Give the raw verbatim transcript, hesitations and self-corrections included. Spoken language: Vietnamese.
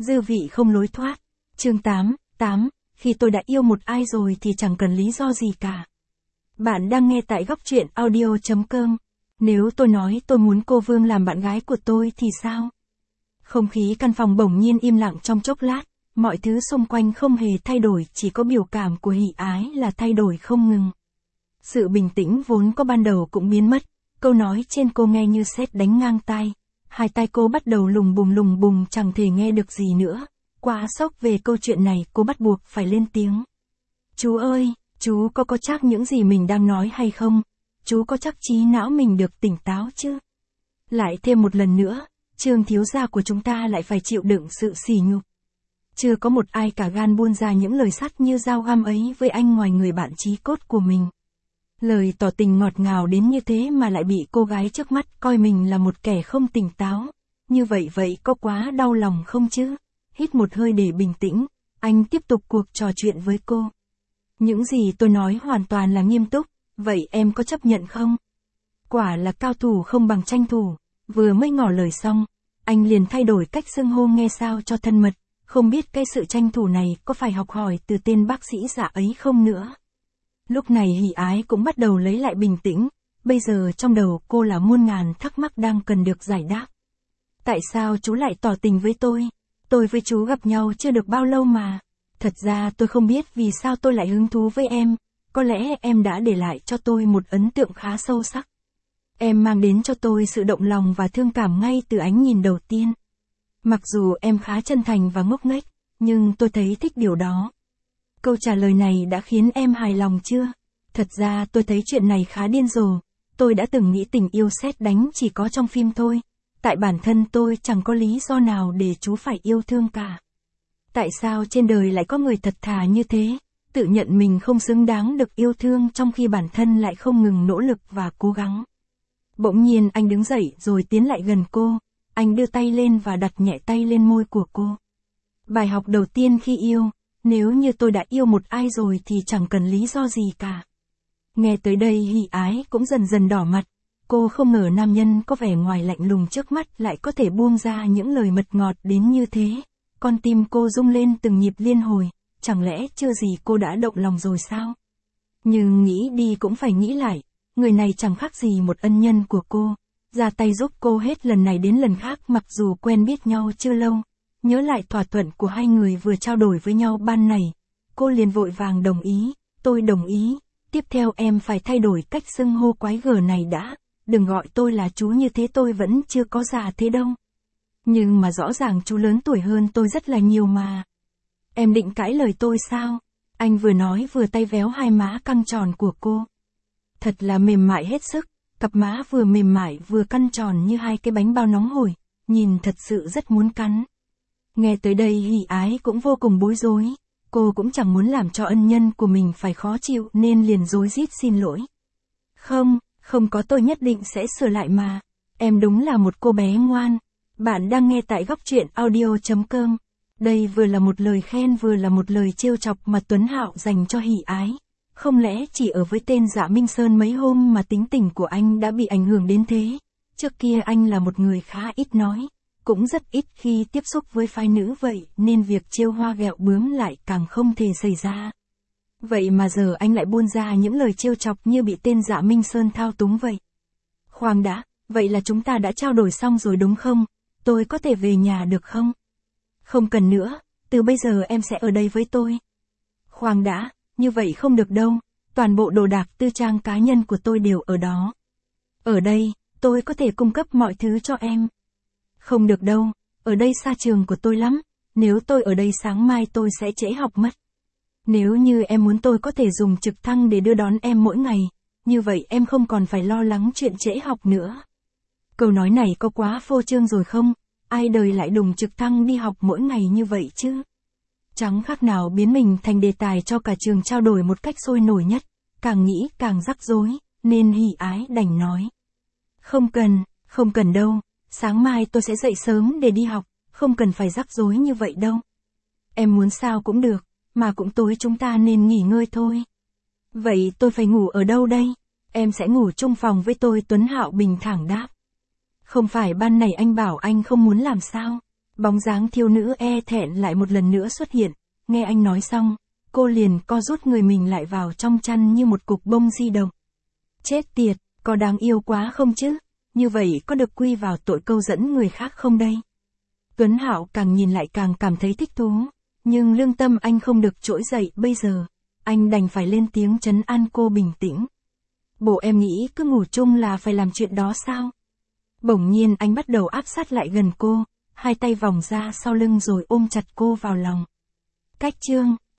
Dư vị không lối thoát. Chương tám, tám, khi tôi đã yêu một ai rồi thì chẳng cần lý do gì cả. Bạn đang nghe tại góc truyện audio chấm com. Nếu tôi nói tôi muốn cô Vương làm bạn gái của tôi thì sao? Không khí căn phòng bỗng nhiên im lặng trong chốc lát, mọi thứ xung quanh không hề thay đổi, chỉ có biểu cảm của Hỷ Ái là thay đổi không ngừng. Sự bình tĩnh vốn có ban đầu cũng biến mất, câu nói trên cô nghe như sét đánh ngang tai. Hai tai cô bắt đầu lùng bùng lùng bùng chẳng thể nghe được gì nữa. Quá sốc về câu chuyện này cô bắt buộc phải lên tiếng. Chú ơi, chú có có chắc những gì mình đang nói hay không? Chú có chắc trí não mình được tỉnh táo chứ? Lại thêm một lần nữa, Trương thiếu gia của chúng ta lại phải chịu đựng sự sỉ nhục. Chưa có một ai cả gan buôn ra những lời sắt như dao găm ấy với anh ngoài người bạn chí cốt của mình. Lời tỏ tình ngọt ngào đến như thế mà lại bị cô gái trước mắt coi mình là một kẻ không tỉnh táo. Như vậy vậy có quá đau lòng không chứ? Hít một hơi để bình tĩnh, anh tiếp tục cuộc trò chuyện với cô. Những gì tôi nói hoàn toàn là nghiêm túc, vậy em có chấp nhận không? Quả là cao thủ không bằng tranh thủ. Vừa mới ngỏ lời xong, anh liền thay đổi cách xưng hô nghe sao cho thân mật, không biết cái sự tranh thủ này có phải học hỏi từ tên bác sĩ giả ấy không nữa. Lúc này Hỷ Ái cũng bắt đầu lấy lại bình tĩnh, bây giờ trong đầu cô là muôn ngàn thắc mắc đang cần được giải đáp. Tại sao chú lại tỏ tình với tôi? Tôi với chú gặp nhau chưa được bao lâu mà. Thật ra tôi không biết vì sao tôi lại hứng thú với em, có lẽ em đã để lại cho tôi một ấn tượng khá sâu sắc. Em mang đến cho tôi sự động lòng và thương cảm ngay từ ánh nhìn đầu tiên. Mặc dù em khá chân thành và ngốc nghếch, nhưng tôi thấy thích điều đó. Câu trả lời này đã khiến em hài lòng chưa? Thật ra tôi thấy chuyện này khá điên rồ. Tôi đã từng nghĩ tình yêu sét đánh chỉ có trong phim thôi. Tại bản thân tôi chẳng có lý do nào để chú phải yêu thương cả. Tại sao trên đời lại có người thật thà như thế, tự nhận mình không xứng đáng được yêu thương trong khi bản thân lại không ngừng nỗ lực và cố gắng. Bỗng nhiên anh đứng dậy rồi tiến lại gần cô, anh đưa tay lên và đặt nhẹ tay lên môi của cô. Bài học đầu tiên khi yêu, nếu như tôi đã yêu một ai rồi thì chẳng cần lý do gì cả. Nghe tới đây Hỷ Ái cũng dần dần đỏ mặt, cô không ngờ nam nhân có vẻ ngoài lạnh lùng trước mắt lại có thể buông ra những lời mật ngọt đến như thế. Con tim cô rung lên từng nhịp liên hồi, chẳng lẽ chưa gì cô đã động lòng rồi sao? Nhưng nghĩ đi cũng phải nghĩ lại, người này chẳng khác gì một ân nhân của cô, ra tay giúp cô hết lần này đến lần khác mặc dù quen biết nhau chưa lâu. Nhớ lại thỏa thuận của hai người vừa trao đổi với nhau ban nãy, cô liền vội vàng đồng ý, tôi đồng ý, tiếp theo em phải thay đổi cách xưng hô quái gở này đã, đừng gọi tôi là chú như thế, tôi vẫn chưa có già thế đâu. Nhưng mà rõ ràng chú lớn tuổi hơn tôi rất là nhiều mà. Em định cãi lời tôi sao? Anh vừa nói vừa tay véo hai má căng tròn của cô. Thật là mềm mại hết sức, cặp má vừa mềm mại vừa căng tròn như hai cái bánh bao nóng hổi, nhìn thật sự rất muốn cắn. Nghe tới đây Hỷ Ái cũng vô cùng bối rối, cô cũng chẳng muốn làm cho ân nhân của mình phải khó chịu nên liền rối rít xin lỗi. Không, không có, tôi nhất định sẽ sửa lại mà, em đúng là một cô bé ngoan. Bạn đang nghe tại góc truyện audio chấm com. Đây vừa là một lời khen vừa là một lời trêu chọc mà Tuấn Hạo dành cho Hỷ Ái. Không lẽ chỉ ở với tên Dạ Minh Sơn mấy hôm mà tính tình của anh đã bị ảnh hưởng đến thế? Trước kia anh là một người khá ít nói, cũng rất ít khi tiếp xúc với phái nữ vậy nên việc trêu hoa ghẹo bướm lại càng không thể xảy ra. Vậy mà giờ anh lại buôn ra những lời trêu chọc như bị tên Dạ Minh Sơn thao túng vậy. Khoan đã, vậy là chúng ta đã trao đổi xong rồi đúng không? Tôi có thể về nhà được không? Không cần nữa, từ bây giờ em sẽ ở đây với tôi. Khoan đã, như vậy không được đâu, toàn bộ đồ đạc tư trang cá nhân của tôi đều ở đó. Ở đây, tôi có thể cung cấp mọi thứ cho em. Không được đâu, ở đây xa trường của tôi lắm, nếu tôi ở đây sáng mai tôi sẽ trễ học mất. Nếu như em muốn tôi có thể dùng trực thăng để đưa đón em mỗi ngày, như vậy em không còn phải lo lắng chuyện trễ học nữa. Câu nói này có quá phô trương rồi không? Ai đời lại đùng trực thăng đi học mỗi ngày như vậy chứ? Chẳng khác nào biến mình thành đề tài cho cả trường trao đổi một cách sôi nổi nhất, càng nghĩ càng rắc rối, nên Hỷ Ái đành nói. Không cần, không cần đâu, sáng mai tôi sẽ dậy sớm để đi học, không cần phải rắc rối như vậy đâu. Em muốn sao cũng được, mà cũng tối chúng ta nên nghỉ ngơi thôi. Vậy tôi phải ngủ ở đâu đây? Em sẽ ngủ chung phòng với tôi, Tuấn Hạo bình thản đáp. Không phải ban nãy anh bảo anh không muốn làm sao? Bóng dáng thiếu nữ e thẹn lại một lần nữa xuất hiện, nghe anh nói xong, cô liền co rút người mình lại vào trong chăn như một cục bông di động. Chết tiệt, có đáng yêu quá không chứ? Như vậy có được quy vào tội câu dẫn người khác không đây? Tuấn Hạo càng nhìn lại càng cảm thấy thích thú, nhưng lương tâm anh không được trỗi dậy bây giờ, anh đành phải lên tiếng trấn an cô bình tĩnh. Bộ em nghĩ cứ ngủ chung là phải làm chuyện đó sao? Bỗng nhiên anh bắt đầu áp sát lại gần cô, hai tay vòng ra sau lưng rồi ôm chặt cô vào lòng. Cách chương